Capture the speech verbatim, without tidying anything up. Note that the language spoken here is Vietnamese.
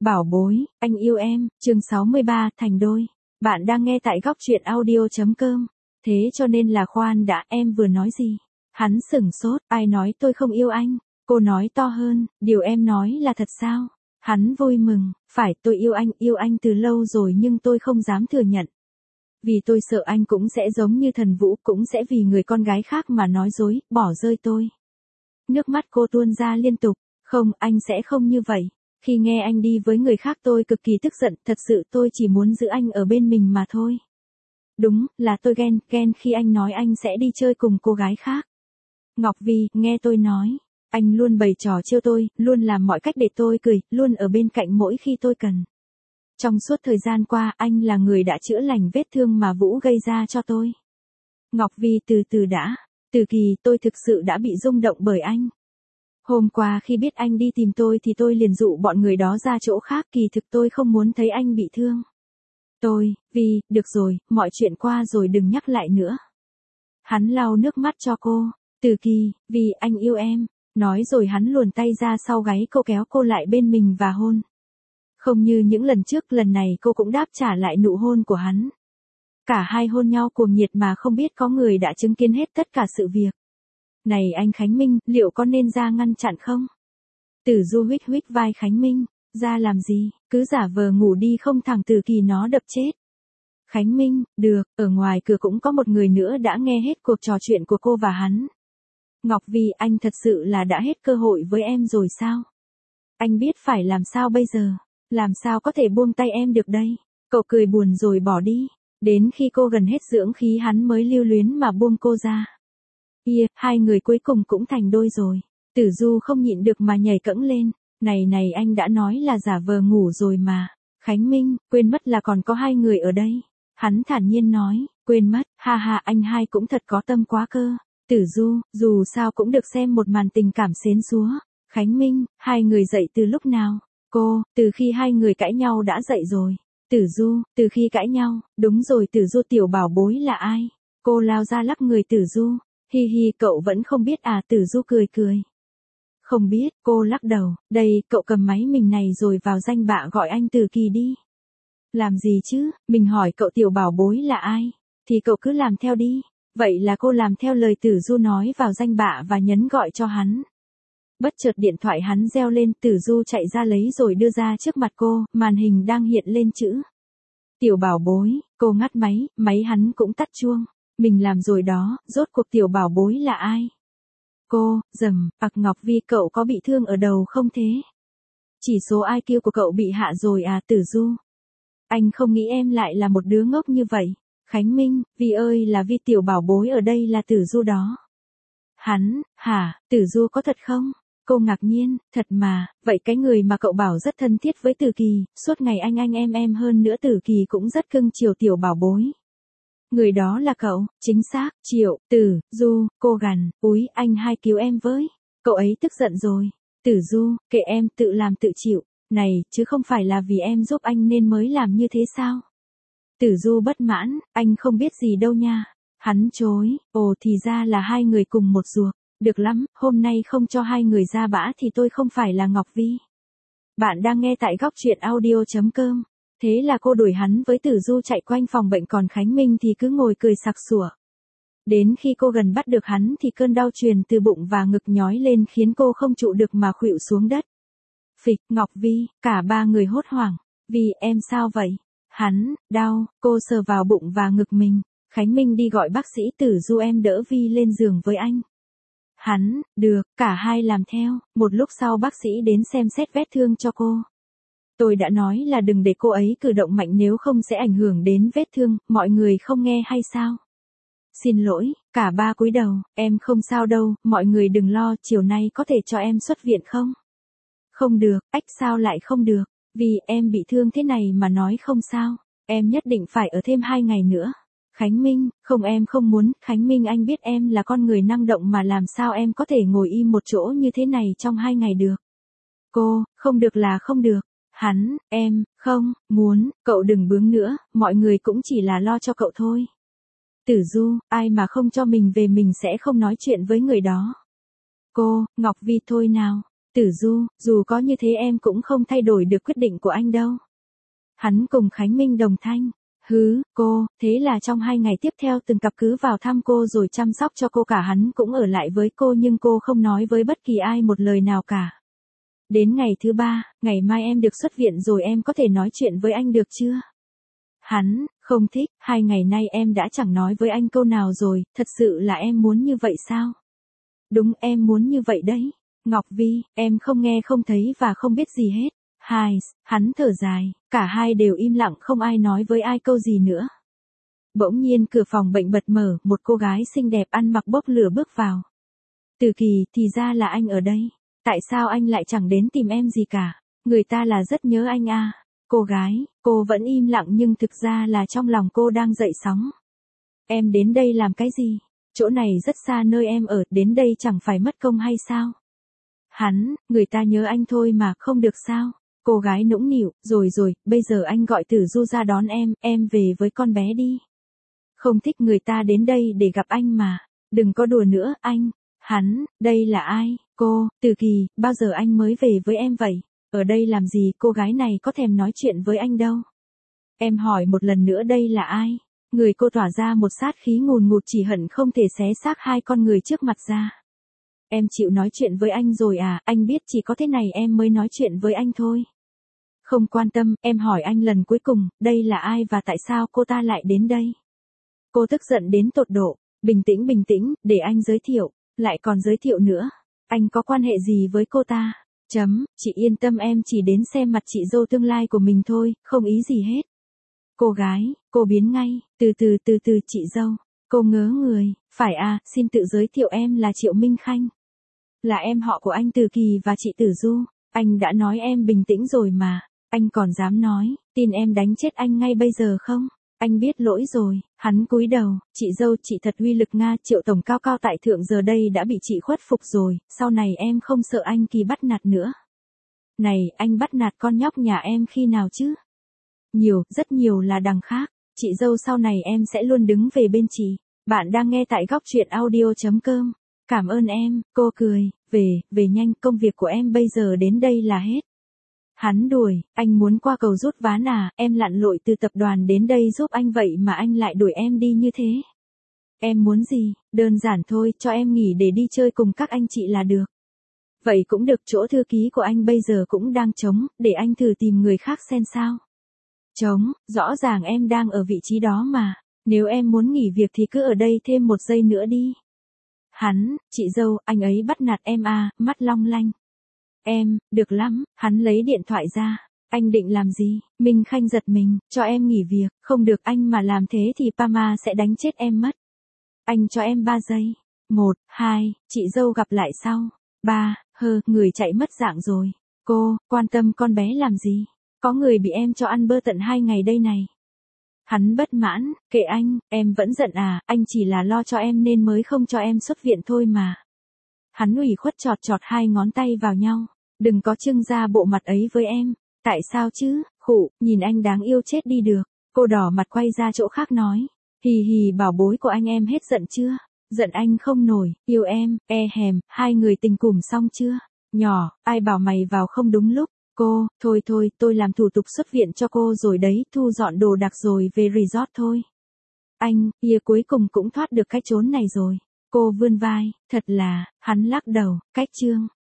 Bảo bối, anh yêu em, chương sáu mươi ba, thành đôi. Bạn đang nghe tại góc truyện audio chấm com. Thế cho nên là khoan đã, em vừa nói gì? Hắn sửng sốt, ai nói tôi không yêu anh? Cô nói to hơn, điều em nói là thật sao? Hắn vui mừng, phải, tôi yêu anh, yêu anh từ lâu rồi nhưng tôi không dám thừa nhận. Vì tôi sợ anh cũng sẽ giống như Thần Vũ, cũng sẽ vì người con gái khác mà nói dối, bỏ rơi tôi. Nước mắt cô tuôn ra liên tục, không, anh sẽ không như vậy. Khi nghe anh đi với người khác tôi cực kỳ tức giận, thật sự tôi chỉ muốn giữ anh ở bên mình mà thôi. Đúng, là tôi ghen, ghen khi anh nói anh sẽ đi chơi cùng cô gái khác. Ngọc Vi, nghe tôi nói, anh luôn bày trò trêu tôi, luôn làm mọi cách để tôi cười, luôn ở bên cạnh mỗi khi tôi cần. Trong suốt thời gian qua, anh là người đã chữa lành vết thương mà Vũ gây ra cho tôi. Ngọc Vi, từ từ đã, từ kỳ tôi thực sự đã bị rung động bởi anh. Hôm qua khi biết anh đi tìm tôi thì tôi liền dụ bọn người đó ra chỗ khác, kỳ thực tôi không muốn thấy anh bị thương. Tôi, vì, được rồi, mọi chuyện qua rồi đừng nhắc lại nữa. Hắn lau nước mắt cho cô, từ kỳ, vì anh yêu em, nói rồi hắn luồn tay ra sau gáy cô kéo cô lại bên mình và hôn. Không như những lần trước, lần này cô cũng đáp trả lại nụ hôn của hắn. Cả hai hôn nhau cuồng nhiệt mà không biết có người đã chứng kiến hết tất cả sự việc. Này anh Khánh Minh, liệu có nên ra ngăn chặn không? Tử Du huých huých vai Khánh Minh, ra làm gì, cứ giả vờ ngủ đi không thằng Từ Kỳ nó đập chết. Khánh Minh, được, ở ngoài cửa cũng có một người nữa đã nghe hết cuộc trò chuyện của cô và hắn. Ngọc Vi, anh thật sự là đã hết cơ hội với em rồi sao? Anh biết phải làm sao bây giờ, làm sao có thể buông tay em được đây? Cậu cười buồn rồi bỏ đi, đến khi cô gần hết dưỡng khí hắn mới lưu luyến mà buông cô ra. Yeah, hai người cuối cùng cũng thành đôi rồi. Tử Du không nhịn được mà nhảy cẫng lên. Này này, anh đã nói là giả vờ ngủ rồi mà. Khánh Minh, quên mất là còn có hai người ở đây. Hắn thản nhiên nói, quên mất, ha ha, anh hai cũng thật có tâm quá cơ. Tử Du, dù sao cũng được xem một màn tình cảm xến xúa. Khánh Minh, hai người dậy từ lúc nào? Cô, từ khi hai người cãi nhau đã dậy rồi. Tử Du, từ khi cãi nhau, đúng rồi. Tử Du, tiểu bảo bối là ai? Cô lao ra lắc người. Tử Du, hi hi, cậu vẫn không biết à? Tử Du cười cười. Không biết, cô lắc đầu, đây, cậu cầm máy mình này rồi vào danh bạ gọi anh Từ Kỳ đi. Làm gì chứ, mình hỏi cậu tiểu bảo bối là ai, thì cậu cứ làm theo đi. Vậy là cô làm theo lời Tử Du nói, vào danh bạ và nhấn gọi cho hắn. Bất chợt điện thoại hắn reo lên, Tử Du chạy ra lấy rồi đưa ra trước mặt cô, màn hình đang hiện lên chữ tiểu bảo bối. Cô ngắt máy, máy hắn cũng tắt chuông. Mình làm rồi đó, rốt cuộc tiểu bảo bối là ai? Cô, dầm, ặc Ngọc Vi, cậu có bị thương ở đầu không thế? Chỉ số i kiu của cậu bị hạ rồi à? Tử Du, anh không nghĩ em lại là một đứa ngốc như vậy. Khánh Minh, Vi ơi, là Vi, tiểu bảo bối ở đây là Tử Du đó. Hắn, hả, Tử Du có thật không? Cô ngạc nhiên, thật mà, vậy cái người mà cậu bảo rất thân thiết với Từ Kỳ, suốt ngày anh anh em em hơn nữa, Từ Kỳ cũng rất cưng chiều tiểu bảo bối. Người đó là cậu, chính xác, Triệu, Tử Du, cô gằn, úi, anh hai cứu em với. Cậu ấy tức giận rồi. Tử Du, kệ em, tự làm tự chịu. Này, chứ không phải là vì em giúp anh nên mới làm như thế sao? Tử Du bất mãn, anh không biết gì đâu nha. Hắn chối, ồ thì ra là hai người cùng một ruột. Được lắm, hôm nay không cho hai người ra bã thì tôi không phải là Ngọc Vi. Bạn đang nghe tại góc truyện audio chấm com. Thế là cô đuổi hắn với Tử Du chạy quanh phòng bệnh, còn Khánh Minh thì cứ ngồi cười sặc sủa. Đến khi cô gần bắt được hắn thì cơn đau truyền từ bụng và ngực nhói lên khiến cô không trụ được mà khuỵu xuống đất. Phịch, Ngọc Vi, cả ba người hốt hoảng. Vi, em sao vậy? Hắn, đau, cô sờ vào bụng và ngực mình. Khánh Minh đi gọi bác sĩ. Tử Du, em đỡ Vi lên giường với anh. Hắn, được, cả hai làm theo. Một lúc sau bác sĩ đến xem xét vết thương cho cô. Tôi đã nói là đừng để cô ấy cử động mạnh nếu không sẽ ảnh hưởng đến vết thương, mọi người không nghe hay sao? Xin lỗi, cả ba cúi đầu, em không sao đâu, mọi người đừng lo, chiều nay có thể cho em xuất viện không? Không được, ách sao lại không được? Vì em bị thương thế này mà nói không sao, em nhất định phải ở thêm hai ngày nữa. Khánh Minh, không, em không muốn. Khánh Minh, anh biết em là con người năng động mà làm sao em có thể ngồi im một chỗ như thế này trong hai ngày được? Cô, không được là không được. Hắn, em, không, muốn, cậu đừng bướng nữa, mọi người cũng chỉ là lo cho cậu thôi. Tử Du, ai mà không cho mình về mình sẽ không nói chuyện với người đó. Cô, Ngọc Vi, thôi nào. Tử Du, dù có như thế em cũng không thay đổi được quyết định của anh đâu. Hắn cùng Khánh Minh đồng thanh. Hứ, cô, thế là trong hai ngày tiếp theo từng cặp cứ vào thăm cô rồi chăm sóc cho cô, cả hắn cũng ở lại với cô nhưng cô không nói với bất kỳ ai một lời nào cả. Đến ngày thứ ba, ngày mai em được xuất viện rồi, em có thể nói chuyện với anh được chưa? Hắn, không thích, hai ngày nay em đã chẳng nói với anh câu nào rồi, thật sự là em muốn như vậy sao? Đúng, em muốn như vậy đấy. Ngọc Vi, em không nghe không thấy và không biết gì hết. Hai, hắn thở dài, cả hai đều im lặng không ai nói với ai câu gì nữa. Bỗng nhiên cửa phòng bệnh bật mở, một cô gái xinh đẹp ăn mặc bốc lửa bước vào. Từ Kỳ, thì ra là anh ở đây. Tại sao anh lại chẳng đến tìm em gì cả? Người ta là rất nhớ anh à. Cô gái, cô vẫn im lặng nhưng thực ra là trong lòng cô đang dậy sóng. Em đến đây làm cái gì? Chỗ này rất xa nơi em ở, đến đây chẳng phải mất công hay sao? Hắn, người ta nhớ anh thôi mà, không được sao? Cô gái nũng nịu, rồi rồi, bây giờ anh gọi Tử Du ra đón em, em về với con bé đi. Không thích người ta đến đây để gặp anh mà. Đừng có đùa nữa, anh. Hắn, đây là ai? Cô, Từ Kỳ, bao giờ anh mới về với em vậy? Ở đây làm gì? Cô gái này có thèm nói chuyện với anh đâu. Em hỏi một lần nữa, đây là ai? Người cô tỏa ra một sát khí ngùn ngụt chỉ hận không thể xé xác hai con người trước mặt ra. Em chịu nói chuyện với anh rồi à? Anh biết chỉ có thế này em mới nói chuyện với anh thôi. Không quan tâm, em hỏi anh lần cuối cùng, đây là ai và tại sao cô ta lại đến đây? Cô tức giận đến tột độ. Bình tĩnh bình tĩnh, để anh giới thiệu. Lại còn giới thiệu nữa. Anh có quan hệ gì với cô ta? Chấm, chị yên tâm, em chỉ đến xem mặt chị dâu tương lai của mình thôi, không ý gì hết. Cô gái, cô biến ngay, từ từ từ từ chị dâu. Cô ngớ người, phải à, xin tự giới thiệu, em là Triệu Minh Khanh. Là em họ của anh Từ Kỳ và chị Tử Du. Anh đã nói em bình tĩnh rồi mà. Anh còn dám nói, tin em đánh chết anh ngay bây giờ không? Anh biết lỗi rồi. Hắn cúi đầu, chị dâu, chị thật uy lực Nga. Triệu tổng cao cao tại thượng giờ đây đã bị chị khuất phục rồi, sau này em không sợ anh Kỳ bắt nạt nữa. Này, anh bắt nạt con nhóc nhà em khi nào chứ? Nhiều, rất nhiều là đằng khác. Chị dâu, sau này em sẽ luôn đứng về bên chị. Bạn đang nghe tại góc truyện audio chấm com. Cảm ơn em, cô cười, về, về nhanh, công việc của em bây giờ đến đây là hết. Hắn đuổi, anh muốn qua cầu rút ván à, em lặn lội từ tập đoàn đến đây giúp anh vậy mà anh lại đuổi em đi như thế. Em muốn gì, đơn giản thôi, cho em nghỉ để đi chơi cùng các anh chị là được. Vậy cũng được, chỗ thư ký của anh bây giờ cũng đang trống, để anh thử tìm người khác xem sao. Trống, rõ ràng em đang ở vị trí đó mà, nếu em muốn nghỉ việc thì cứ ở đây thêm một giây nữa đi. Hắn, chị dâu, anh ấy bắt nạt em à, mắt long lanh. Em, được lắm, hắn lấy điện thoại ra. Anh định làm gì? Minh Khanh giật mình, cho em nghỉ việc, không được, anh mà làm thế thì Pama sẽ đánh chết em mất. Anh cho em ba giây. Một, hai, chị dâu gặp lại sau. Ba, hơ, người chạy mất dạng rồi. Cô, quan tâm con bé làm gì? Có người bị em cho ăn bơ tận hai ngày đây này. Hắn bất mãn, kệ anh, em vẫn giận à, anh chỉ là lo cho em nên mới không cho em xuất viện thôi mà. Hắn ủy khuất chọt chọt hai ngón tay vào nhau. Đừng có trưng ra bộ mặt ấy với em. Tại sao chứ, khụ, nhìn anh đáng yêu chết đi được. Cô đỏ mặt quay ra chỗ khác nói. Hì hì, bảo bối của anh, em hết giận chưa? Giận anh không nổi, yêu em, e hèm, hai người tình cùm xong chưa? Nhỏ, ai bảo mày vào không đúng lúc? Cô, thôi thôi, tôi làm thủ tục xuất viện cho cô rồi đấy, thu dọn đồ đạc rồi về resort thôi. Anh, kia cuối cùng cũng thoát được cái chốn này rồi. Cô vươn vai, thật là, hắn lắc đầu, cách chương.